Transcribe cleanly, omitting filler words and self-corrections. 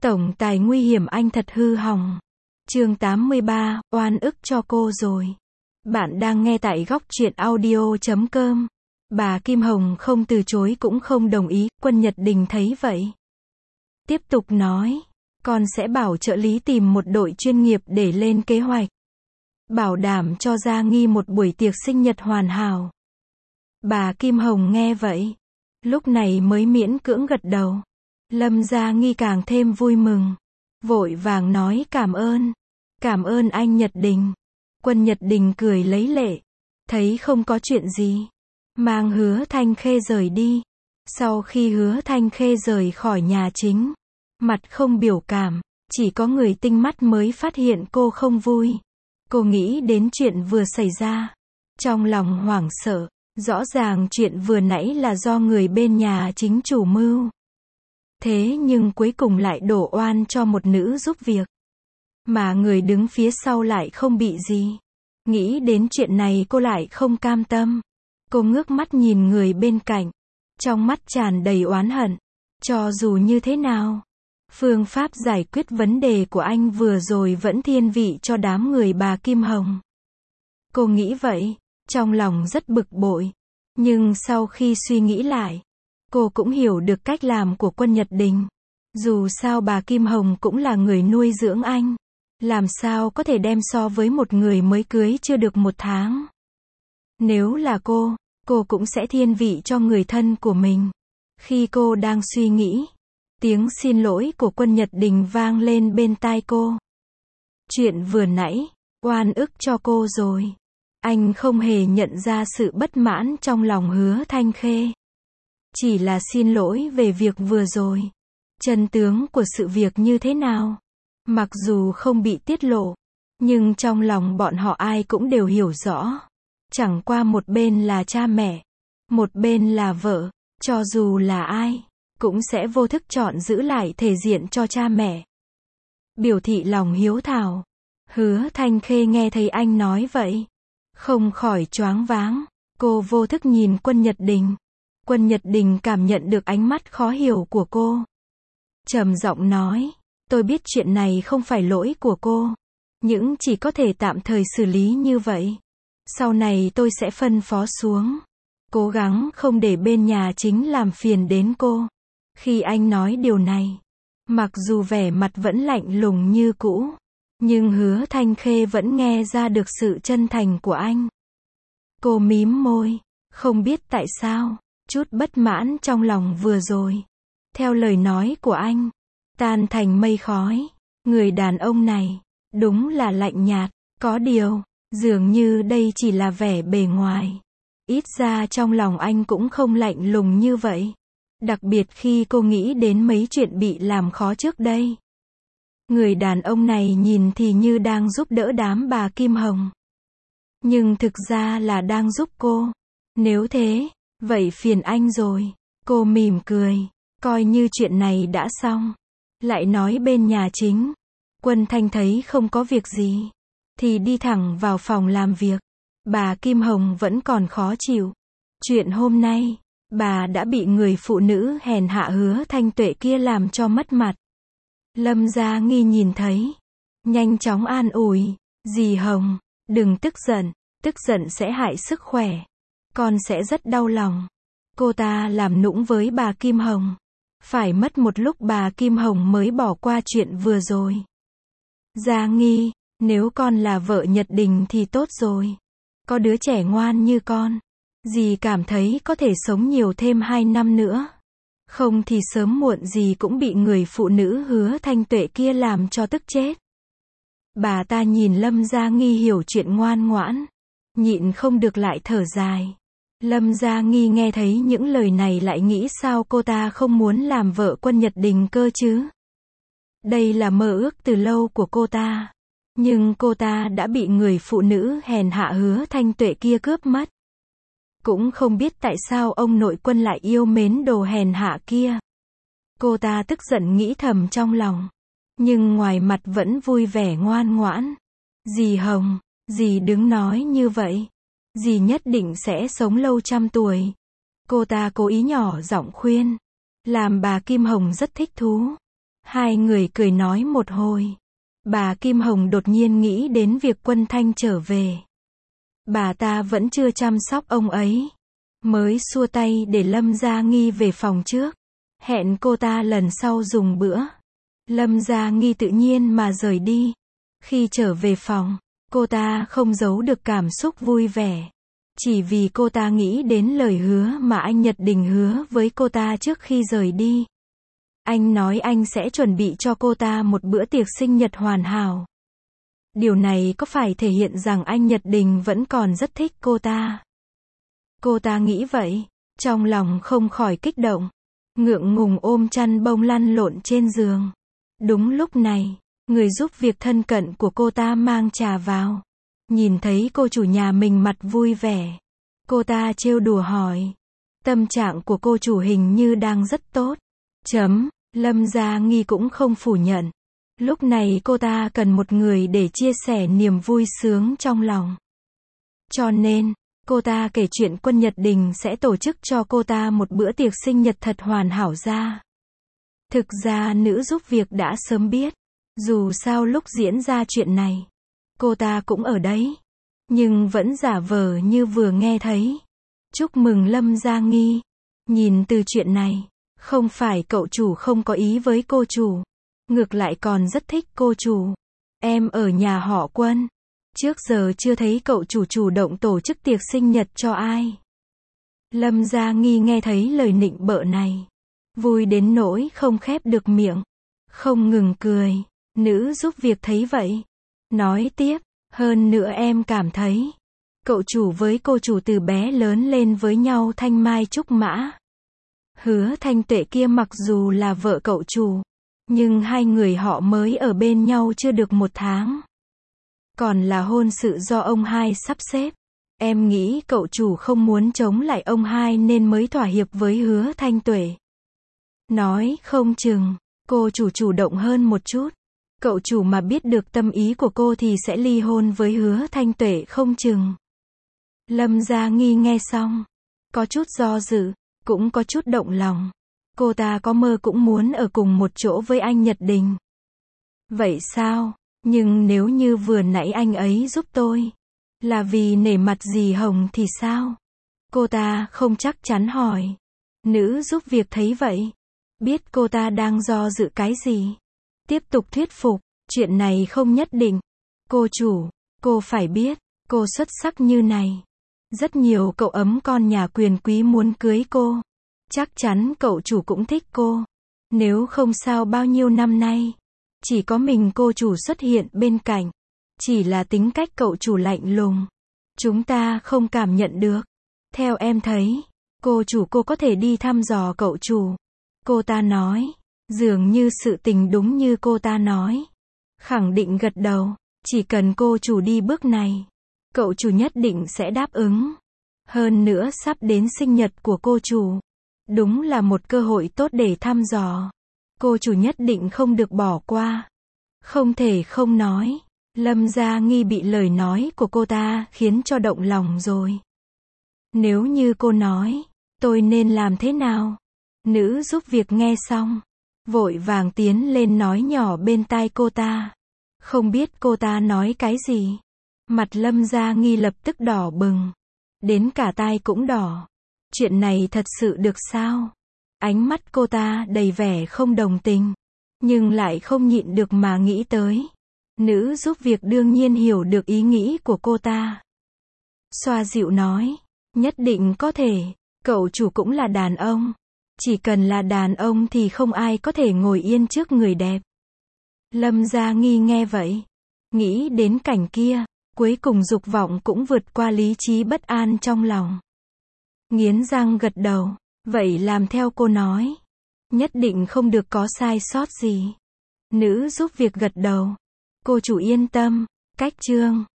Tổng tài nguy hiểm anh thật hư hỏng. Chương 83, oan ức cho cô rồi. Bạn đang nghe tại góc truyện audio.com. Bà Kim Hồng không từ chối cũng không đồng ý, Quân Nhật Đình thấy vậy. Tiếp tục nói, con sẽ bảo trợ lý tìm một đội chuyên nghiệp để lên kế hoạch. Bảo đảm cho Gia Nghi một buổi tiệc sinh nhật hoàn hảo. Bà Kim Hồng nghe vậy, lúc này mới miễn cưỡng gật đầu. Lâm Gia Nghi càng thêm vui mừng, vội vàng nói cảm ơn anh Nhật Đình. Quân Nhật Đình cười lấy lệ, thấy không có chuyện gì, mang Hứa Thanh Khê rời đi. Sau khi Hứa Thanh Khê rời khỏi nhà chính, mặt không biểu cảm, chỉ có người tinh mắt mới phát hiện cô không vui. Cô nghĩ đến chuyện vừa xảy ra, trong lòng hoảng sợ, rõ ràng chuyện vừa nãy là do người bên nhà chính chủ mưu. Thế nhưng cuối cùng lại đổ oan cho một nữ giúp việc, mà người đứng phía sau lại không bị gì. Nghĩ đến chuyện này cô lại không cam tâm. Cô ngước mắt nhìn người bên cạnh, trong mắt tràn đầy oán hận. Cho dù như thế nào, phương pháp giải quyết vấn đề của anh vừa rồi vẫn thiên vị cho đám người bà Kim Hồng. Cô nghĩ vậy, trong lòng rất bực bội. Nhưng sau khi suy nghĩ lại, cô cũng hiểu được cách làm của Quân Nhật Đình. Dù sao bà Kim Hồng cũng là người nuôi dưỡng anh, làm sao có thể đem so với một người mới cưới chưa được một tháng. Nếu là cô cũng sẽ thiên vị cho người thân của mình. Khi cô đang suy nghĩ, tiếng xin lỗi của Quân Nhật Đình vang lên bên tai cô. Chuyện vừa nãy, oan ức cho cô rồi. Anh không hề nhận ra sự bất mãn trong lòng Hứa Thanh Khê. Chỉ là xin lỗi về việc vừa rồi. Chân tướng của sự việc như thế nào, mặc dù không bị tiết lộ, nhưng trong lòng bọn họ ai cũng đều hiểu rõ. Chẳng qua một bên là cha mẹ, một bên là vợ, cho dù là ai, cũng sẽ vô thức chọn giữ lại thể diện cho cha mẹ. Biểu thị lòng hiếu thảo. Hứa Thanh Khê nghe thấy anh nói vậy, không khỏi choáng váng. Cô vô thức nhìn Quân Nhật Đình. Quân Nhật Đình cảm nhận được ánh mắt khó hiểu của cô, trầm giọng nói, tôi biết chuyện này không phải lỗi của cô, nhưng chỉ có thể tạm thời xử lý như vậy. Sau này tôi sẽ phân phó xuống, cố gắng không để bên nhà chính làm phiền đến cô. Khi anh nói điều này, mặc dù vẻ mặt vẫn lạnh lùng như cũ, nhưng Hứa Thanh Khê vẫn nghe ra được sự chân thành của anh. Cô mím môi, không biết tại sao, chút bất mãn trong lòng vừa rồi, theo lời nói của anh, tan thành mây khói. Người đàn ông này, đúng là lạnh nhạt, có điều, dường như đây chỉ là vẻ bề ngoài. Ít ra trong lòng anh cũng không lạnh lùng như vậy. Đặc biệt khi cô nghĩ đến mấy chuyện bị làm khó trước đây. Người đàn ông này nhìn thì như đang giúp đỡ đám bà Kim Hồng, nhưng thực ra là đang giúp cô. Nếu thế, vậy phiền anh rồi. Cô mỉm cười, coi như chuyện này đã xong. Lại nói bên nhà chính, Quân Thanh thấy không có việc gì, thì đi thẳng vào phòng làm việc. Bà Kim Hồng vẫn còn khó chịu. Chuyện hôm nay, bà đã bị người phụ nữ hèn hạ Hứa Thanh Tuệ kia làm cho mất mặt. Lâm Gia Nghi nhìn thấy, nhanh chóng an ủi, dì Hồng, đừng tức giận sẽ hại sức khỏe. Con sẽ rất đau lòng. Cô ta làm nũng với bà Kim Hồng. Phải mất một lúc bà Kim Hồng mới bỏ qua chuyện vừa rồi. Gia Nghi, nếu con là vợ Nhật Đình thì tốt rồi. Có đứa trẻ ngoan như con, dì cảm thấy có thể sống nhiều thêm 2 năm nữa. Không thì sớm muộn gì cũng bị người phụ nữ Hứa Thanh Tuệ kia làm cho tức chết. Bà ta nhìn Lâm Gia Nghi hiểu chuyện ngoan ngoãn, nhịn không được lại thở dài. Lâm Gia Nghi nghe thấy những lời này lại nghĩ sao cô ta không muốn làm vợ Quân Nhật Đình cơ chứ. Đây là mơ ước từ lâu của cô ta. Nhưng cô ta đã bị người phụ nữ hèn hạ Hứa Thanh Tuệ kia cướp mất. Cũng không biết tại sao ông nội Quân lại yêu mến đồ hèn hạ kia. Cô ta tức giận nghĩ thầm trong lòng, nhưng ngoài mặt vẫn vui vẻ ngoan ngoãn. Dì Hồng, dì đừng nói như vậy. Dì nhất định sẽ sống lâu trăm tuổi. Cô ta cố ý nhỏ giọng khuyên, làm bà Kim Hồng rất thích thú. Hai người cười nói một hồi. Bà Kim Hồng đột nhiên nghĩ đến việc Quân Thanh trở về. Bà ta vẫn chưa chăm sóc ông ấy. Mới xua tay để Lâm Gia Nghi về phòng trước. Hẹn cô ta lần sau dùng bữa. Lâm Gia Nghi tự nhiên mà rời đi. Khi trở về phòng, cô ta không giấu được cảm xúc vui vẻ. Chỉ vì cô ta nghĩ đến lời hứa mà anh Nhật Đình hứa với cô ta trước khi rời đi. Anh nói anh sẽ chuẩn bị cho cô ta một bữa tiệc sinh nhật hoàn hảo. Điều này có phải thể hiện rằng anh Nhật Đình vẫn còn rất thích cô ta? Cô ta nghĩ vậy, trong lòng không khỏi kích động. Ngượng ngùng ôm chăn bông lăn lộn trên giường. Đúng lúc này, người giúp việc thân cận của cô ta mang trà vào. Nhìn thấy cô chủ nhà mình mặt vui vẻ. Cô ta trêu đùa hỏi. Tâm trạng của cô chủ hình như đang rất tốt. Lâm Gia Nghi cũng không phủ nhận. Lúc này cô ta cần một người để chia sẻ niềm vui sướng trong lòng. Cho nên, cô ta kể chuyện Quân Nhật Đình sẽ tổ chức cho cô ta một bữa tiệc sinh nhật thật hoàn hảo ra. Thực ra nữ giúp việc đã sớm biết. Dù sao lúc diễn ra chuyện này, cô ta cũng ở đấy. Nhưng vẫn giả vờ như vừa nghe thấy. Chúc mừng Lâm Gia Nghi. Nhìn từ chuyện này, không phải cậu chủ không có ý với cô chủ. Ngược lại còn rất thích cô chủ. Em ở nhà họ Quân. Trước giờ chưa thấy cậu chủ chủ động tổ chức tiệc sinh nhật cho ai. Lâm Gia Nghi nghe thấy lời nịnh bợ này. Vui đến nỗi không khép được miệng. Không ngừng cười. Nữ giúp việc thấy vậy. Nói tiếp. Hơn nữa em cảm thấy. Cậu chủ với cô chủ từ bé lớn lên với nhau thanh mai trúc mã. Hứa Thanh Tuệ kia mặc dù là vợ cậu chủ. Nhưng hai người họ mới ở bên nhau chưa được 1 tháng. Còn là hôn sự do ông hai sắp xếp. Em nghĩ cậu chủ không muốn chống lại ông hai nên mới thỏa hiệp với Hứa Thanh Tuệ. Nói không chừng, cô chủ chủ động hơn một chút. Cậu chủ mà biết được tâm ý của cô thì sẽ ly hôn với Hứa Thanh Tuệ không chừng. Lâm Gia Nghi nghe xong, có chút do dự, cũng có chút động lòng. Cô ta có mơ cũng muốn ở cùng một chỗ với anh Nhật Đình. Vậy sao? Nhưng nếu như vừa nãy anh ấy giúp tôi, là vì nể mặt dì Hồng thì sao? Cô ta không chắc chắn hỏi. Nữ giúp việc thấy vậy. Biết cô ta đang do dự cái gì. Tiếp tục thuyết phục. Chuyện này không nhất định. Cô chủ, cô phải biết, cô xuất sắc như này. Rất nhiều cậu ấm con nhà quyền quý muốn cưới cô. Chắc chắn cậu chủ cũng thích cô. Nếu không sao bao nhiêu năm nay, chỉ có mình cô chủ xuất hiện bên cạnh. Chỉ là tính cách cậu chủ lạnh lùng. Chúng ta không cảm nhận được. Theo em thấy, cô chủ cô có thể đi thăm dò cậu chủ. Cô ta nói. Dường như sự tình đúng như cô ta nói. Khẳng định gật đầu. Chỉ cần cô chủ đi bước này, cậu chủ nhất định sẽ đáp ứng. Hơn nữa sắp đến sinh nhật của cô chủ. Đúng là một cơ hội tốt để thăm dò. Cô chủ nhất định không được bỏ qua. Không thể không nói. Lâm Gia Nghi bị lời nói của cô ta khiến cho động lòng rồi. Nếu như cô nói, tôi nên làm thế nào? Nữ giúp việc nghe xong, vội vàng tiến lên nói nhỏ bên tai cô ta. Không biết cô ta nói cái gì. Mặt Lâm Gia Nghi lập tức đỏ bừng. Đến cả tai cũng đỏ. Chuyện này thật sự được sao? Ánh mắt cô ta đầy vẻ không đồng tình. Nhưng lại không nhịn được mà nghĩ tới. Nữ giúp việc đương nhiên hiểu được ý nghĩ của cô ta. Xoa dịu nói. Nhất định có thể. Cậu chủ cũng là đàn ông. Chỉ cần là đàn ông thì không ai có thể ngồi yên trước người đẹp. Lâm Gia Nghi nghe vậy. Nghĩ đến cảnh kia. Cuối cùng dục vọng cũng vượt qua lý trí bất an trong lòng. Nghiến răng gật đầu. Vậy làm theo cô nói. Nhất định không được có sai sót gì. Nữ giúp việc gật đầu. Cô chủ yên tâm. Cách chương